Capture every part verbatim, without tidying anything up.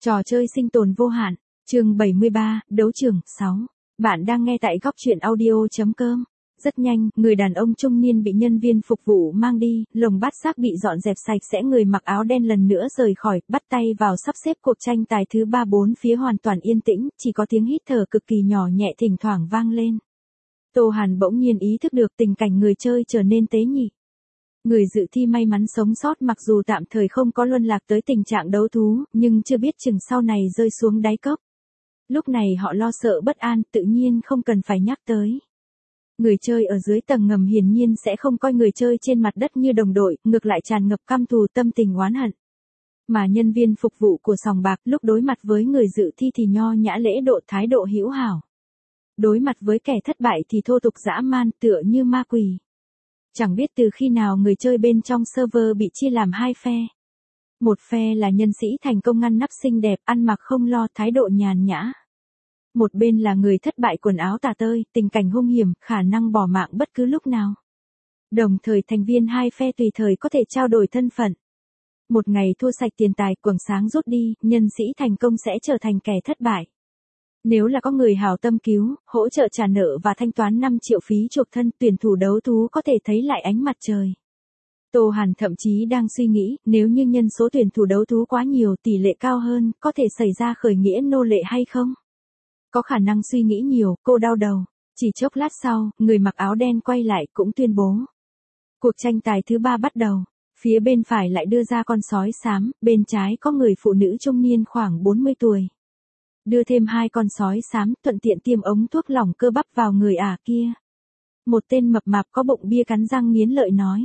Trò chơi sinh tồn vô hạn, chương bảy mươi ba, đấu trường, sáu. Bạn đang nghe tại góc truyện audio.com. Rất nhanh, người đàn ông trung niên bị nhân viên phục vụ mang đi, lồng bát xác bị dọn dẹp sạch sẽ, người mặc áo đen lần nữa rời khỏi, bắt tay vào sắp xếp cuộc tranh tài thứ ba. Bốn phía hoàn toàn yên tĩnh, chỉ có tiếng hít thở cực kỳ nhỏ nhẹ thỉnh thoảng vang lên. Tô Hàn bỗng nhiên ý thức được tình cảnh người chơi trở nên tế nhị. Người dự thi may mắn sống sót mặc dù tạm thời không có luân lạc tới tình trạng đấu thú, nhưng chưa biết chừng sau này rơi xuống đáy cốc. Lúc này họ lo sợ bất an, tự nhiên không cần phải nhắc tới. Người chơi ở dưới tầng ngầm hiển nhiên sẽ không coi người chơi trên mặt đất như đồng đội, ngược lại tràn ngập căm thù, tâm tình oán hận. Mà nhân viên phục vụ của sòng bạc lúc đối mặt với người dự thi thì nho nhã lễ độ, thái độ hữu hảo. Đối mặt với kẻ thất bại thì thô tục dã man, tựa như ma quỷ. Chẳng biết từ khi nào người chơi bên trong server bị chia làm hai phe. Một phe là nhân sĩ thành công ngăn nắp xinh đẹp, ăn mặc không lo, thái độ nhàn nhã. Một bên là người thất bại quần áo tả tơi, tình cảnh hung hiểm, khả năng bỏ mạng bất cứ lúc nào. Đồng thời thành viên hai phe tùy thời có thể trao đổi thân phận. Một ngày thua sạch tiền tài, quầng sáng rút đi, nhân sĩ thành công sẽ trở thành kẻ thất bại. Nếu là có người hảo tâm cứu, hỗ trợ trả nợ và thanh toán năm triệu phí chuộc thân, tuyển thủ đấu thú có thể thấy lại ánh mặt trời. Tô Hàn thậm chí đang suy nghĩ, nếu như nhân số tuyển thủ đấu thú quá nhiều, tỷ lệ cao hơn, có thể xảy ra khởi nghĩa nô lệ hay không? Có khả năng suy nghĩ nhiều, cô đau đầu. Chỉ chốc lát sau, người mặc áo đen quay lại cũng tuyên bố. Cuộc tranh tài thứ ba bắt đầu. Phía bên phải lại đưa ra con sói xám, bên trái có người phụ nữ trung niên khoảng bốn mươi tuổi. Đưa thêm hai con sói xám, thuận tiện tiêm ống thuốc lỏng cơ bắp vào người ả kia. Một tên mập mạp có bụng bia cắn răng nghiến lợi nói.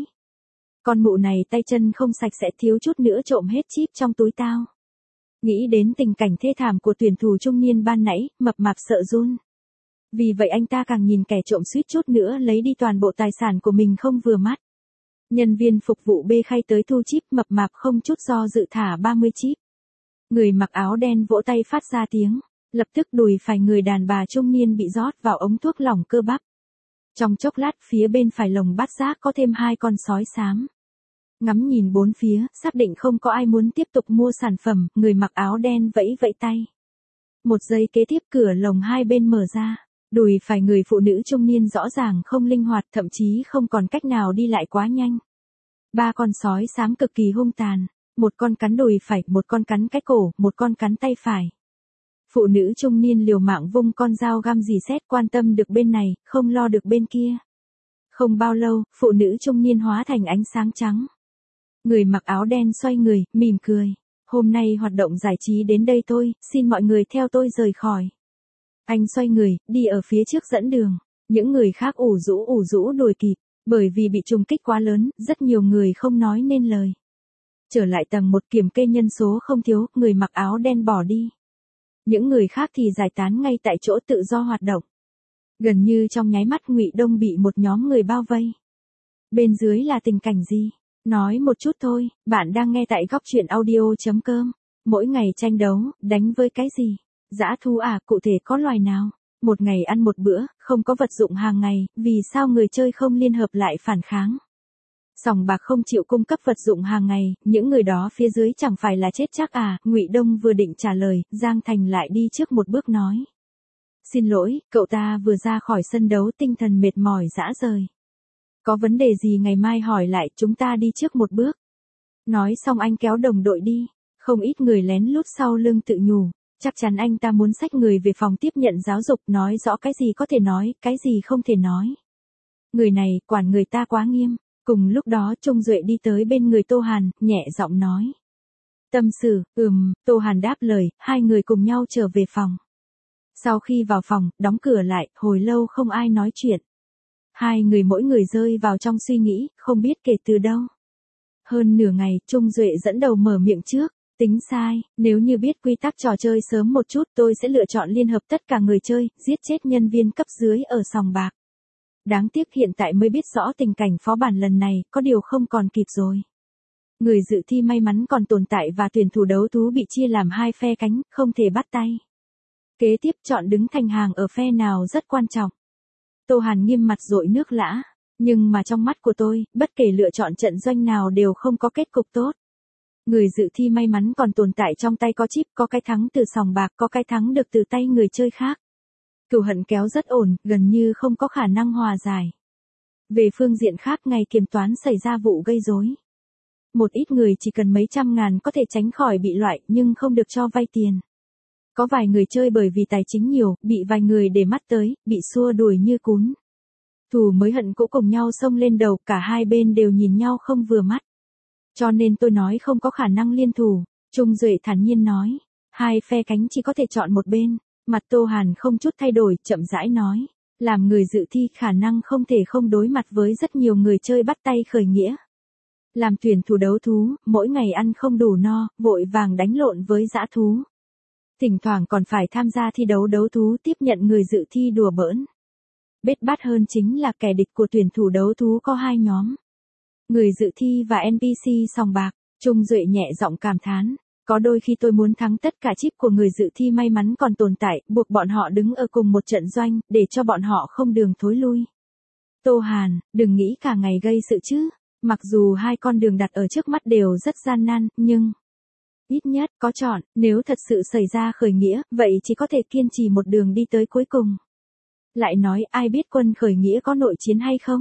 Con mụ này tay chân không sạch sẽ, thiếu chút nữa trộm hết chip trong túi tao. Nghĩ đến tình cảnh thê thảm của tuyển thủ trung niên ban nãy, mập mạp sợ run. Vì vậy anh ta càng nhìn kẻ trộm suýt chút nữa lấy đi toàn bộ tài sản của mình không vừa mắt. Nhân viên phục vụ bê khay tới thu chip, mập mạp không chút do dự thả ba mươi chip. Người mặc áo đen vỗ tay phát ra tiếng, lập tức đùi phải người đàn bà trung niên bị rót vào ống thuốc lỏng cơ bắp. Trong chốc lát phía bên phải lồng bát giác có thêm hai con sói xám. Ngắm nhìn bốn phía, xác định không có ai muốn tiếp tục mua sản phẩm, người mặc áo đen vẫy vẫy tay. Một giây kế tiếp cửa lồng hai bên mở ra, đùi phải người phụ nữ trung niên rõ ràng không linh hoạt, thậm chí không còn cách nào đi lại quá nhanh. Ba con sói xám cực kỳ hung tàn. Một con cắn đùi phải, một con cắn cái cổ, một con cắn tay phải. Phụ nữ trung niên liều mạng vung con dao găm dì xét, quan tâm được bên này, không lo được bên kia. Không bao lâu, phụ nữ trung niên hóa thành ánh sáng trắng. Người mặc áo đen xoay người, mỉm cười. Hôm nay hoạt động giải trí đến đây thôi, xin mọi người theo tôi rời khỏi. Anh xoay người, đi ở phía trước dẫn đường. Những người khác ủ rũ ủ rũ đuổi kịp, bởi vì bị trùng kích quá lớn, rất nhiều người không nói nên lời. Trở lại tầng một, kiểm kê nhân số không thiếu, người mặc áo đen bỏ đi. Những người khác thì giải tán ngay tại chỗ tự do hoạt động. Gần như trong nháy mắt Ngụy Đông bị một nhóm người bao vây. Bên dưới là tình cảnh gì? Nói một chút thôi, bạn đang nghe tại góc truyện audio.com. Mỗi ngày tranh đấu, đánh với cái gì? Dã thú à, cụ thể có loài nào? Một ngày ăn một bữa, không có vật dụng hàng ngày, vì sao người chơi không liên hợp lại phản kháng? Sòng bạc không chịu cung cấp vật dụng hàng ngày, những người đó phía dưới chẳng phải là chết chắc à? Ngụy Đông vừa định trả lời, Giang Thành lại đi trước một bước nói. Xin lỗi, cậu ta vừa ra khỏi sân đấu tinh thần mệt mỏi rã rời. Có vấn đề gì ngày mai hỏi lại, chúng ta đi trước một bước. Nói xong anh kéo đồng đội đi, không ít người lén lút sau lưng tự nhủ. Chắc chắn anh ta muốn xách người về phòng tiếp nhận giáo dục, nói rõ cái gì có thể nói, cái gì không thể nói. Người này, quản người ta quá nghiêm. Cùng lúc đó Trung Duệ đi tới bên người Tô Hàn, nhẹ giọng nói. Tâm sự, ừm, Tô Hàn đáp lời, hai người cùng nhau trở về phòng. Sau khi vào phòng, đóng cửa lại, hồi lâu không ai nói chuyện. Hai người mỗi người rơi vào trong suy nghĩ, không biết kể từ đâu. Hơn nửa ngày, Trung Duệ dẫn đầu mở miệng trước. Tính sai, nếu như biết quy tắc trò chơi sớm một chút tôi sẽ lựa chọn liên hợp tất cả người chơi, giết chết nhân viên cấp dưới ở sòng bạc. Đáng tiếc hiện tại mới biết rõ tình cảnh phó bản lần này, có điều không còn kịp rồi. Người dự thi may mắn còn tồn tại và tuyển thủ đấu thú bị chia làm hai phe cánh, không thể bắt tay. Kế tiếp chọn đứng thành hàng ở phe nào rất quan trọng. Tô Hàn nghiêm mặt dội nước lã, nhưng mà trong mắt của tôi, bất kể lựa chọn trận doanh nào đều không có kết cục tốt. Người dự thi may mắn còn tồn tại trong tay có chip, có cái thắng từ sòng bạc, có cái thắng được từ tay người chơi khác. Cừu hận kéo rất ổn, gần như không có khả năng hòa giải. Về phương diện khác, ngày kiểm toán xảy ra vụ gây rối. Một ít người chỉ cần mấy trăm ngàn có thể tránh khỏi bị loại, nhưng không được cho vay tiền. Có vài người chơi bởi vì tài chính nhiều, bị vài người để mắt tới, bị xua đuổi như cún. Thù mới hận cũ cùng nhau xông lên đầu, cả hai bên đều nhìn nhau không vừa mắt. Cho nên tôi nói không có khả năng liên thủ, Trung Duệ thản nhiên nói. Hai phe cánh chỉ có thể chọn một bên. Mặt Tô Hàn không chút thay đổi, chậm rãi nói. Làm người dự thi khả năng không thể không đối mặt với rất nhiều người chơi bắt tay khởi nghĩa. Làm tuyển thủ đấu thú, mỗi ngày ăn không đủ no, vội vàng đánh lộn với dã thú. Thỉnh thoảng còn phải tham gia thi đấu đấu thú tiếp nhận người dự thi đùa bỡn. Bết bát hơn chính là kẻ địch của tuyển thủ đấu thú có hai nhóm. Người dự thi và en pê xê sòng bạc. Trung Duệ nhẹ giọng cảm thán. Có đôi khi tôi muốn thắng tất cả chip của người dự thi may mắn còn tồn tại, buộc bọn họ đứng ở cùng một trận doanh, để cho bọn họ không đường thối lui. Tô Hàn, đừng nghĩ cả ngày gây sự chứ. Mặc dù hai con đường đặt ở trước mắt đều rất gian nan, nhưng... ít nhất, có chọn, nếu thật sự xảy ra khởi nghĩa, vậy chỉ có thể kiên trì một đường đi tới cuối cùng. Lại nói, ai biết quân khởi nghĩa có nội chiến hay không?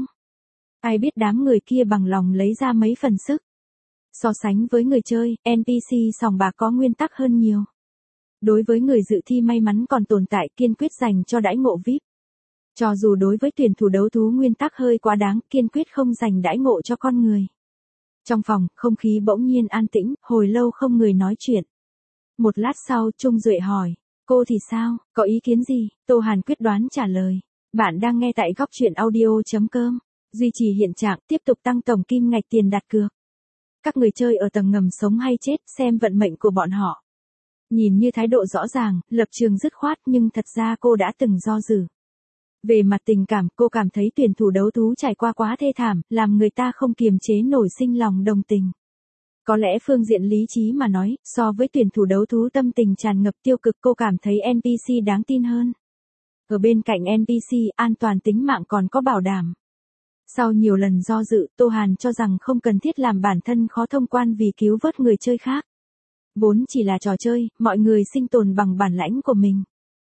Ai biết đám người kia bằng lòng lấy ra mấy phần sức? So sánh với người chơi, en pê xê sòng bạc có nguyên tắc hơn nhiều. Đối với người dự thi may mắn còn tồn tại, kiên quyết dành cho đãi ngộ vi ai pi. Cho dù đối với tuyển thủ đấu thú nguyên tắc hơi quá đáng, kiên quyết không dành đãi ngộ cho con người. Trong phòng, không khí bỗng nhiên an tĩnh, hồi lâu không người nói chuyện. Một lát sau, Trung Duệ hỏi, cô thì sao, có ý kiến gì? Tô Hàn quyết đoán trả lời. Bạn đang nghe tại góc truyện audio.com. Duy trì hiện trạng, tiếp tục tăng tổng kim ngạch tiền đặt cược. Các người chơi ở tầng ngầm sống hay chết, xem vận mệnh của bọn họ. Nhìn như thái độ rõ ràng, lập trường dứt khoát, nhưng thật ra cô đã từng do dự. Về mặt tình cảm, cô cảm thấy tuyển thủ đấu thú trải qua quá thê thảm, làm người ta không kiềm chế nổi sinh lòng đồng tình. Có lẽ phương diện lý trí mà nói, so với tuyển thủ đấu thú tâm tình tràn ngập tiêu cực, cô cảm thấy en pê xê đáng tin hơn. Ở bên cạnh en pê xê, an toàn tính mạng còn có bảo đảm. Sau nhiều lần do dự, Tô Hàn cho rằng không cần thiết làm bản thân khó thông quan vì cứu vớt người chơi khác. Vốn chỉ là trò chơi, mọi người sinh tồn bằng bản lãnh của mình.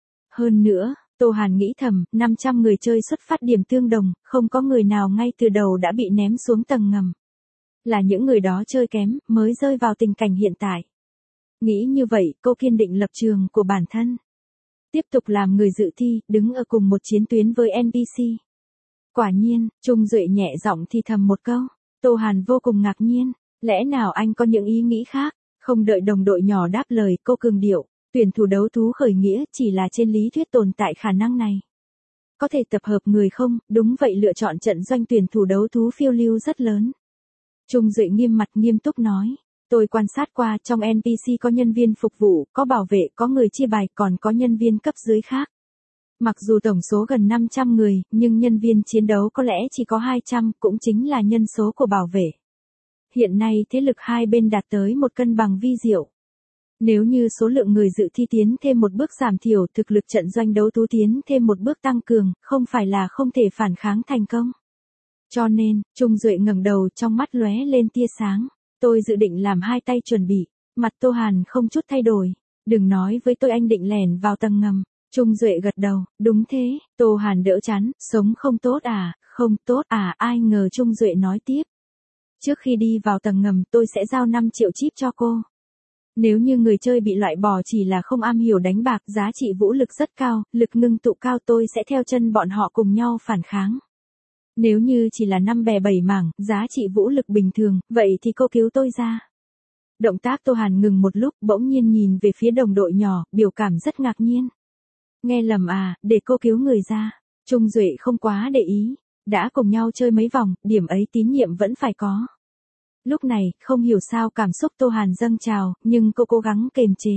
Hơn nữa, Tô Hàn nghĩ thầm, năm trăm người chơi xuất phát điểm tương đồng, không có người nào ngay từ đầu đã bị ném xuống tầng ngầm. Là những người đó chơi kém, mới rơi vào tình cảnh hiện tại. Nghĩ như vậy, cô kiên định lập trường của bản thân. Tiếp tục làm người dự thi, đứng ở cùng một chiến tuyến với en pê xê. Quả nhiên, Trung Duệ nhẹ giọng thì thầm một câu. Tô Hàn vô cùng ngạc nhiên. Lẽ nào anh có những ý nghĩ khác? Không đợi đồng đội nhỏ đáp lời, cô cường điệu. Tuyển thủ đấu thú khởi nghĩa chỉ là trên lý thuyết tồn tại khả năng này. Có thể tập hợp người không? Đúng vậy, lựa chọn trận doanh tuyển thủ đấu thú phiêu lưu rất lớn. Trung Duệ nghiêm mặt nghiêm túc nói. Tôi quan sát qua, trong en pê xê có nhân viên phục vụ, có bảo vệ, có người chia bài, còn có nhân viên cấp dưới khác. Mặc dù tổng số gần năm trăm người, nhưng nhân viên chiến đấu có lẽ chỉ có hai trăm, cũng chính là nhân số của bảo vệ. Hiện nay thế lực hai bên đạt tới một cân bằng vi diệu. Nếu như số lượng người dự thi tiến thêm một bước giảm thiểu, thực lực trận doanh đấu thú tiến thêm một bước tăng cường, không phải là không thể phản kháng thành công. Cho nên, Trung Duệ ngẩng đầu, trong mắt lóe lên tia sáng. Tôi dự định làm hai tay chuẩn bị. Mặt Tô Hàn không chút thay đổi. Đừng nói với tôi anh định lẻn vào tầng ngầm. Trung Duệ gật đầu, đúng thế. Tô Hàn đỡ chán, sống không tốt à, không tốt à, ai ngờ Trung Duệ nói tiếp. Trước khi đi vào tầng ngầm, tôi sẽ giao năm triệu chip cho cô. Nếu như người chơi bị loại bỏ chỉ là không am hiểu đánh bạc, giá trị vũ lực rất cao, lực ngưng tụ cao, tôi sẽ theo chân bọn họ cùng nhau phản kháng. Nếu như chỉ là năm bè bảy mảng, giá trị vũ lực bình thường, vậy thì cô cứu tôi ra. Động tác Tô Hàn ngừng một lúc, bỗng nhiên nhìn về phía đồng đội nhỏ, biểu cảm rất ngạc nhiên. Nghe lầm à, để cô cứu người ra. Trung Duệ không quá để ý. Đã cùng nhau chơi mấy vòng, điểm ấy tín nhiệm vẫn phải có. Lúc này, không hiểu sao cảm xúc Tô Hàn dâng trào, nhưng cô cố gắng kềm chế.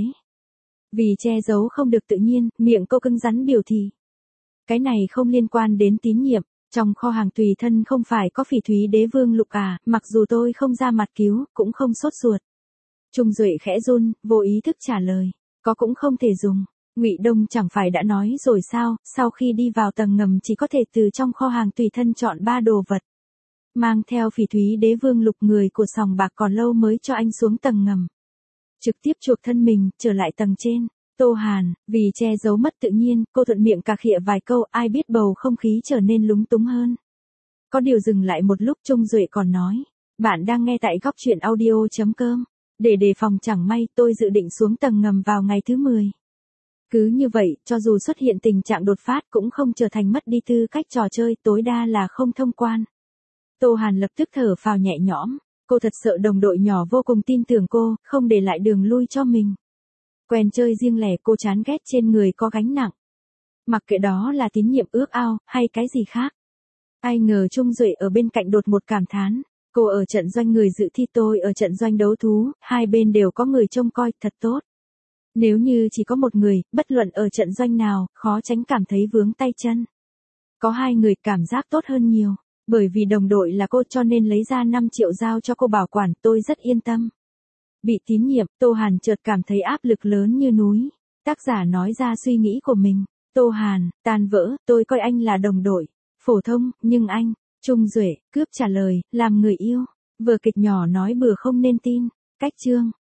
Vì che giấu không được tự nhiên, miệng cô cứng rắn biểu thị. Cái này không liên quan đến tín nhiệm. Trong kho hàng tùy thân không phải có phỉ thúy đế vương lục à, mặc dù tôi không ra mặt cứu, cũng không sốt ruột. Trung Duệ khẽ run, vô ý thức trả lời. Có cũng không thể dùng. Ngụy Đông chẳng phải đã nói rồi sao, sau khi đi vào tầng ngầm chỉ có thể từ trong kho hàng tùy thân chọn ba đồ vật. Mang theo Phỉ Thúy Đế Vương Lục người của sòng bạc còn lâu mới cho anh xuống tầng ngầm. Trực tiếp chuộc thân mình, trở lại tầng trên. Tô Hàn, vì che giấu mất tự nhiên, cô thuận miệng cà khịa vài câu, ai biết bầu không khí trở nên lúng túng hơn. Có điều dừng lại một lúc Trung Duệ còn nói, bạn đang nghe tại góc chuyện audio.com. Để đề phòng chẳng may tôi dự định xuống tầng ngầm vào ngày thứ mười. Cứ như vậy, cho dù xuất hiện tình trạng đột phát cũng không trở thành mất đi tư cách trò chơi, tối đa là không thông quan. Tô Hàn lập tức thở phào nhẹ nhõm, cô thật sợ đồng đội nhỏ vô cùng tin tưởng cô, không để lại đường lui cho mình. Quen chơi riêng lẻ cô chán ghét trên người có gánh nặng. Mặc kệ đó là tín nhiệm ước ao, hay cái gì khác. Ai ngờ Trung Duệ ở bên cạnh đột một cảm thán, cô ở trận doanh người dự thi tôi ở trận doanh đấu thú, hai bên đều có người trông coi, thật tốt. Nếu như chỉ có một người, bất luận ở trận doanh nào, khó tránh cảm thấy vướng tay chân. Có hai người cảm giác tốt hơn nhiều, bởi vì đồng đội là cô cho nên lấy ra năm triệu giao cho cô bảo quản, tôi rất yên tâm. Bị tín nhiệm, Tô Hàn chợt cảm thấy áp lực lớn như núi. Tác giả nói ra suy nghĩ của mình. Tô Hàn, tan vỡ, tôi coi anh là đồng đội. Phổ thông, nhưng anh, Trung Duệ, cướp trả lời, làm người yêu. Vở kịch nhỏ nói bừa không nên tin. Cách chương.